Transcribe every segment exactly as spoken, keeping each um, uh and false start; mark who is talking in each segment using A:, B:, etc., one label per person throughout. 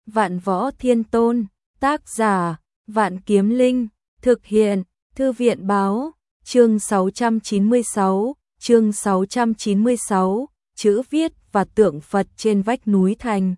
A: Vạn Võ Thiên Tôn, tác giả, Vạn Kiếm Linh, thực hiện, Thư viện báo, chương sáu trăm chín mươi sáu, chương sáu trăm chín mươi sáu, chữ viết và tượng Phật trên vách núi thành.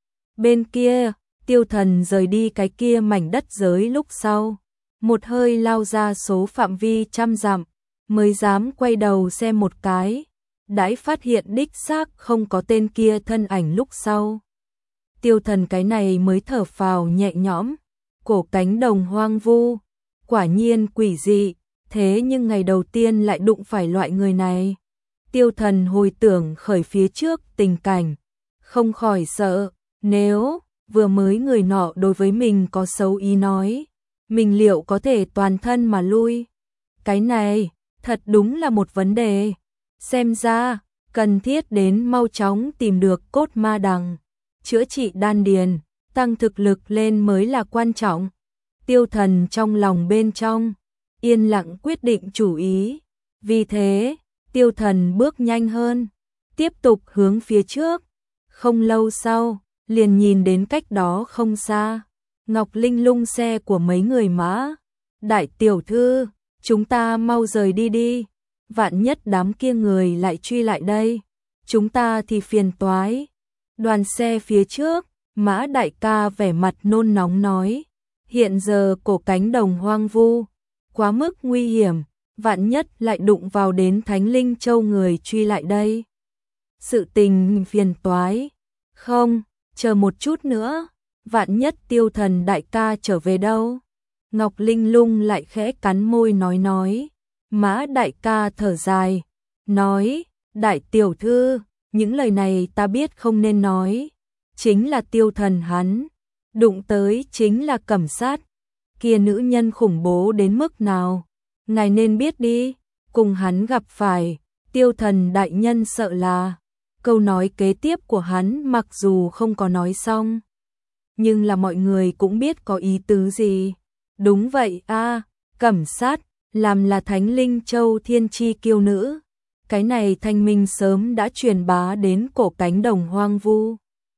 A: Bên kia, Tiêu Thần rời đi cái kia mảnh đất giới lúc sau, một hơi lao ra số phạm vi trăm dặm, mới dám quay đầu xem một cái, đãi phát hiện đích xác không có tên kia thân ảnh lúc sau. Tiêu Thần cái này mới thở phào nhẹ nhõm, cổ cánh đồng hoang vu, quả nhiên quỷ dị, thế nhưng ngày đầu tiên lại đụng phải loại người này. Tiêu Thần hồi tưởng khởi phía trước tình cảnh, không khỏi sợ, nếu vừa mới người nọ đối với mình có xấu ý nói, mình liệu có thể toàn thân mà lui? Cái này, thật đúng là một vấn đề. Xem ra, cần thiết đến mau chóng tìm được cốt ma đằng, chữa trị đan điền, tăng thực lực lên mới là quan trọng. Tiêu Thần trong lòng bên trong, yên lặng quyết định chủ ý. Vì thế, Tiêu Thần bước nhanh hơn, tiếp tục hướng phía trước. Không lâu sau, liền nhìn đến cách đó không xa, Ngọc Linh Lung xe của mấy người mã. Đại tiểu thư, chúng ta mau rời đi đi, vạn nhất đám kia người lại truy lại đây, chúng ta thì phiền toái. Đoàn xe phía trước, Mã đại ca vẻ mặt nôn nóng nói, hiện giờ cổ cánh đồng hoang vu, quá mức nguy hiểm, vạn nhất lại đụng vào đến Thánh Linh Châu người truy lại đây. Sự tình phiền toái. Không, chờ một chút nữa, vạn nhất Tiêu Thần đại ca trở về đâu? Ngọc Linh Lung lại khẽ cắn môi nói nói. Mã đại ca thở dài, nói, đại tiểu thư, những lời này ta biết không nên nói. Chính là Tiêu Thần hắn, đụng tới chính là Cẩm Sát, kia nữ nhân khủng bố đến mức nào, ngài nên biết đi, cùng hắn gặp phải, Tiêu Thần đại nhân sợ là. Câu nói kế tiếp của hắn mặc dù không có nói xong, nhưng là mọi người cũng biết có ý tứ gì. Đúng vậy a, à, Cẩm Sát, làm là Thánh Linh Châu thiên chi kiêu nữ. Cái này thanh minh sớm đã truyền bá đến cổ cánh đồng hoang vu.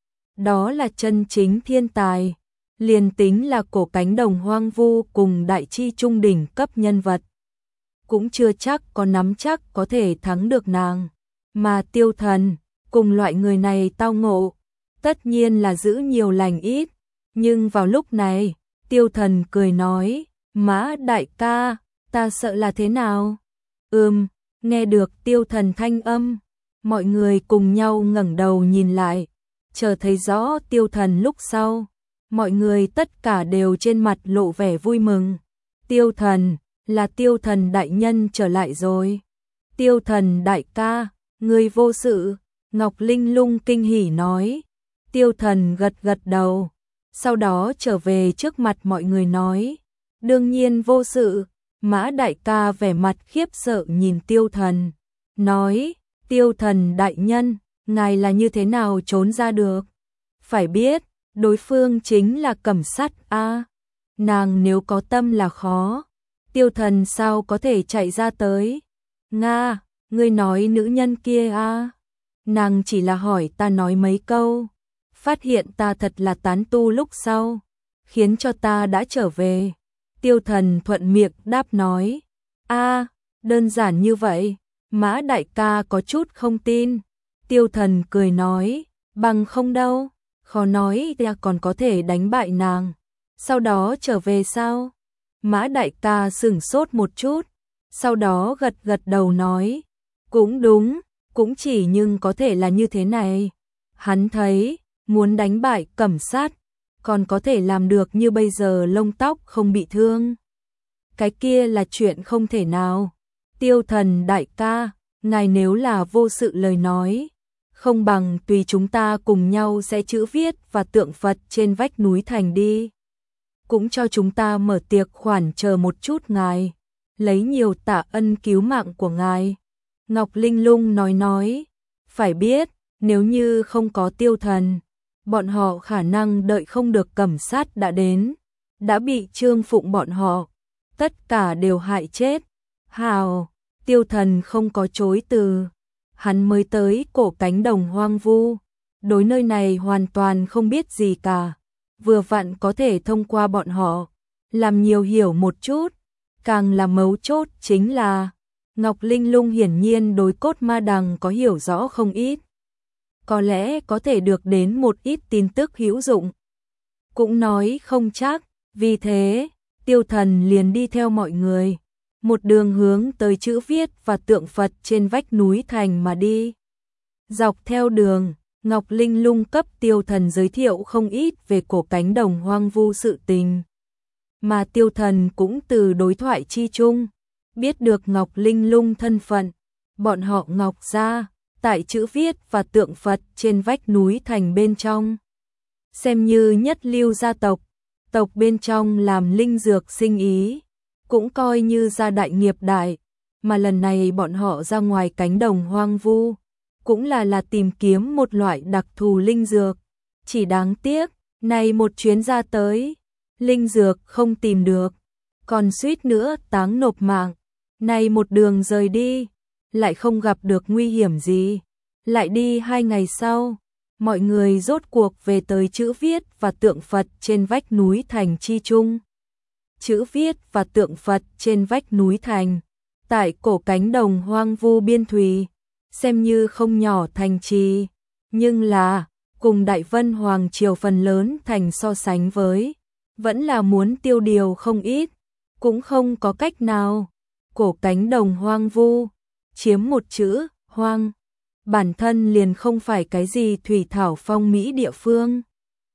A: Đó là chân chính thiên tài, liền tính là cổ cánh đồng hoang vu cùng đại chi trung đỉnh cấp nhân vật, cũng chưa chắc có nắm chắc có thể thắng được nàng. Mà Tiêu Thần, cùng loại người này tao ngộ, tất nhiên là giữ nhiều lành ít. Nhưng vào lúc này, Tiêu Thần cười nói, Mã đại ca, ta sợ là thế nào? Ừm, nghe được Tiêu Thần thanh âm, mọi người cùng nhau ngẩng đầu nhìn lại, chờ thấy rõ Tiêu Thần lúc sau, mọi người tất cả đều trên mặt lộ vẻ vui mừng. Tiêu Thần, là Tiêu Thần đại nhân trở lại rồi. Tiêu Thần đại ca, người vô sự. Ngọc Linh Lung kinh hỉ nói. Tiêu Thần gật gật đầu, sau đó trở về trước mặt mọi người nói, đương nhiên vô sự. Mã đại ca vẻ mặt khiếp sợ nhìn Tiêu Thần, nói, Tiêu Thần đại nhân, ngài là như thế nào trốn ra được? Phải biết, đối phương chính là Cẩm Sát a, nàng nếu có tâm là khó, Tiêu Thần sao có thể chạy ra tới? Nga, ngươi nói nữ nhân kia a? Nàng chỉ là hỏi ta nói mấy câu, phát hiện ta thật là tán tu lúc sau, khiến cho ta đã trở về. Tiêu Thần thuận miệng đáp nói, a, đơn giản như vậy. Mã đại ca có chút không tin. Tiêu Thần cười nói, bằng không đâu, khó nói ta còn có thể đánh bại nàng, sau đó trở về sao? Mã đại ca sửng sốt một chút, sau đó gật gật đầu nói, cũng đúng, cũng chỉ nhưng có thể là như thế này. Hắn thấy, muốn đánh bại Cẩm Sát, còn có thể làm được như bây giờ lông tóc không bị thương, cái kia là chuyện không thể nào. Tiêu Thần đại ca, ngài nếu là vô sự lời nói, không bằng tùy chúng ta cùng nhau sẽ chữ viết và tượng Phật trên vách núi thành đi. Cũng cho chúng ta mở tiệc khoản chờ một chút ngài, lấy nhiều tạ ân cứu mạng của ngài. Ngọc Linh Lung nói nói, phải biết, nếu như không có Tiêu Thần, bọn họ khả năng đợi không được Cẩm Sát đã đến, đã bị Trương Phụng bọn họ, tất cả đều hại chết. Hào, Tiêu Thần không có chối từ, hắn mới tới cổ cánh đồng hoang vu, đối nơi này hoàn toàn không biết gì cả, vừa vặn có thể thông qua bọn họ, làm nhiều hiểu một chút, càng là mấu chốt chính là Ngọc Linh Lung hiển nhiên đối cốt ma đằng có hiểu rõ không ít. Có lẽ có thể được đến một ít tin tức hữu dụng. Cũng nói không chắc, vì thế, Tiêu Thần liền đi theo mọi người, một đường hướng tới chữ viết và tượng Phật trên vách núi thành mà đi. Dọc theo đường, Ngọc Linh Lung cấp Tiêu Thần giới thiệu không ít về cổ cánh đồng hoang vu sự tình. Mà Tiêu Thần cũng từ đối thoại chi chung, biết được Ngọc Linh Lung thân phận, bọn họ Ngọc gia, tại chữ viết và tượng Phật trên vách núi thành bên trong. Xem như nhất lưu gia tộc, tộc bên trong làm linh dược sinh ý, cũng coi như gia đại nghiệp đại, mà lần này bọn họ ra ngoài cánh đồng hoang vu, cũng là là tìm kiếm một loại đặc thù linh dược. Chỉ đáng tiếc, này một chuyến ra tới, linh dược không tìm được, còn suýt nữa táng nộp mạng. Này một đường rời đi, lại không gặp được nguy hiểm gì. Lại đi hai ngày sau, mọi người rốt cuộc về tới chữ viết và tượng Phật trên vách núi thành chi trung. Chữ viết và tượng Phật trên vách núi thành, tại cổ cánh đồng hoang vu biên thùy, xem như không nhỏ thành trì, nhưng là, cùng Đại Vân Hoàng triều phần lớn thành so sánh với, vẫn là muốn tiêu điều không ít, cũng không có cách nào. Cổ cánh đồng hoang vu, chiếm một chữ, hoang, bản thân liền không phải cái gì thủy thảo phong mỹ địa phương.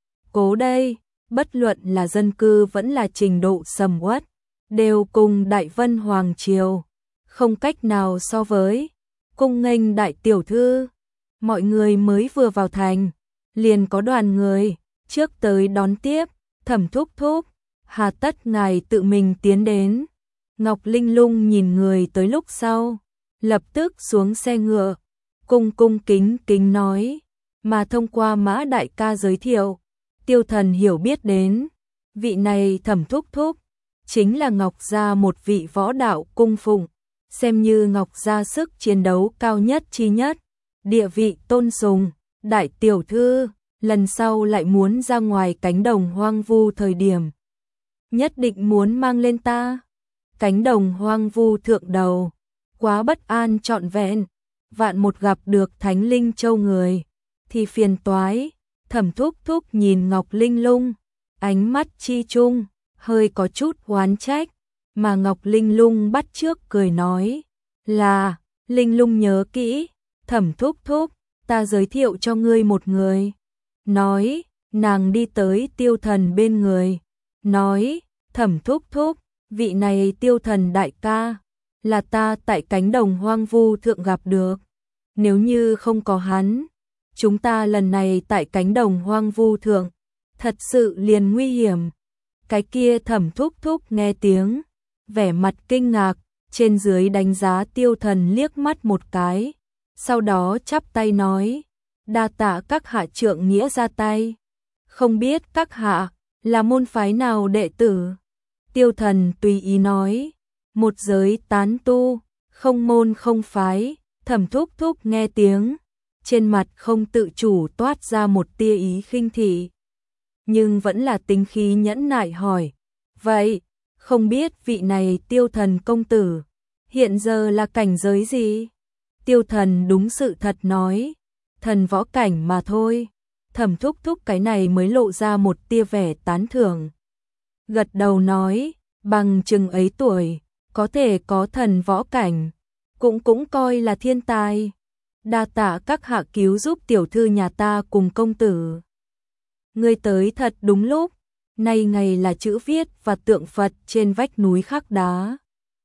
A: Cố đây, bất luận là dân cư vẫn là trình độ sầm uất, đều cùng Đại Vân Hoàng triều, không cách nào so với. Cung nghênh đại tiểu thư, mọi người mới vừa vào thành, liền có đoàn người trước tới đón tiếp. Thẩm thúc thúc, hà tất ngài tự mình tiến đến. Ngọc Linh Lung nhìn người tới lúc sau, lập tức xuống xe ngựa, cung cung kính kính nói, mà thông qua Mã đại ca giới thiệu, Tiêu Thần hiểu biết đến, vị này Thẩm thúc thúc, chính là Ngọc gia một vị võ đạo cung phụng, xem như Ngọc gia sức chiến đấu cao nhất chi nhất, địa vị tôn sùng. Đại tiểu thư, lần sau lại muốn ra ngoài cánh đồng hoang vu thời điểm, nhất định muốn mang lên ta. Cánh đồng hoang vu thượng đầu, quá bất an trọn vẹn, vạn một gặp được Thánh Linh Châu người, thì phiền toái. Thẩm thúc thúc nhìn Ngọc Linh Lung, ánh mắt chi chung, hơi có chút oán trách, mà Ngọc Linh Lung bắt trước cười nói, là, Linh Lung nhớ kỹ, Thẩm thúc thúc, ta giới thiệu cho ngươi một người. Nói, nàng đi tới Tiêu Thần bên người, nói, Thẩm thúc thúc, vị này Tiêu Thần đại ca, là ta tại cánh đồng hoang vu thượng gặp được. Nếu như không có hắn, chúng ta lần này tại cánh đồng hoang vu thượng, thật sự liền nguy hiểm. Cái kia Thẩm thúc thúc nghe tiếng, vẻ mặt kinh ngạc, trên dưới đánh giá Tiêu Thần liếc mắt một cái, sau đó chắp tay nói, đa tạ các hạ trượng nghĩa ra tay. Không biết các hạ là môn phái nào đệ tử? Tiêu Thần tùy ý nói, một giới tán tu, không môn không phái. Thẩm thúc thúc nghe tiếng, trên mặt không tự chủ toát ra một tia ý khinh thị, nhưng vẫn là tính khí nhẫn nại hỏi, vậy, không biết vị này Tiêu Thần công tử, hiện giờ là cảnh giới gì? Tiêu Thần đúng sự thật nói, thần võ cảnh mà thôi. Thẩm thúc thúc cái này mới lộ ra một tia vẻ tán thưởng. Gật đầu nói, bằng chừng ấy tuổi, có thể có thần võ cảnh, cũng cũng coi là thiên tài. Đa tạ các hạ cứu giúp tiểu thư nhà ta cùng công tử. Ngươi tới thật đúng lúc, nay ngày là chữ viết và tượng Phật trên vách núi khắc đá.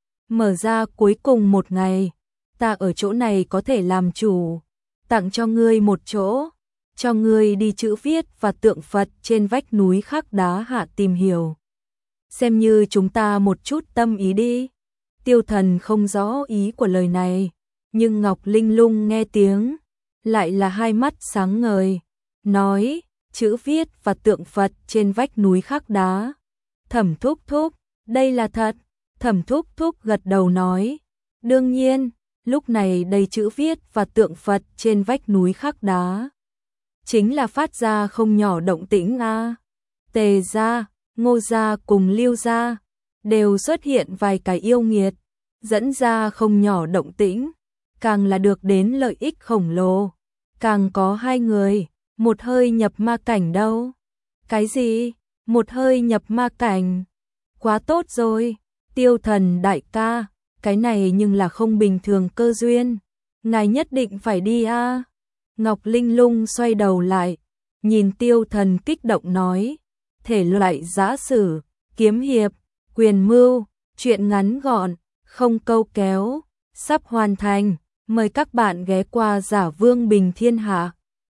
A: Mở ra cuối cùng một ngày, ta ở chỗ này có thể làm chủ, tặng cho ngươi một chỗ, cho ngươi đi chữ viết và tượng Phật trên vách núi khắc đá hạ tìm hiểu. Xem như chúng ta một chút tâm ý đi. Tiêu Thần không rõ ý của lời này, nhưng Ngọc Linh Lung nghe tiếng, lại là hai mắt sáng ngời, nói, chữ viết và tượng Phật trên vách núi khắc đá. Thẩm thúc thúc, đây là thật. Thẩm thúc thúc gật đầu nói, đương nhiên, lúc này đây chữ viết và tượng Phật trên vách núi khắc đá, chính là phát ra không nhỏ động tĩnh a. Tề gia, Ngô gia cùng Lưu gia đều xuất hiện vài cái yêu nghiệt, dẫn ra không nhỏ động tĩnh, càng là được đến lợi ích khổng lồ, càng có hai người, một hơi nhập ma cảnh đâu. Cái gì? Một hơi nhập ma cảnh? Quá tốt rồi, Tiêu Thần đại ca, cái này nhưng là không bình thường cơ duyên, ngài nhất định phải đi a. À? Ngọc Linh Lung xoay đầu lại, nhìn Tiêu Thần kích động nói, thể loại giã sử, kiếm hiệp, quyền mưu, truyện ngắn gọn, không câu kéo, sắp hoàn thành, mời các bạn ghé qua Giả Vương Bình Thiên Hạ.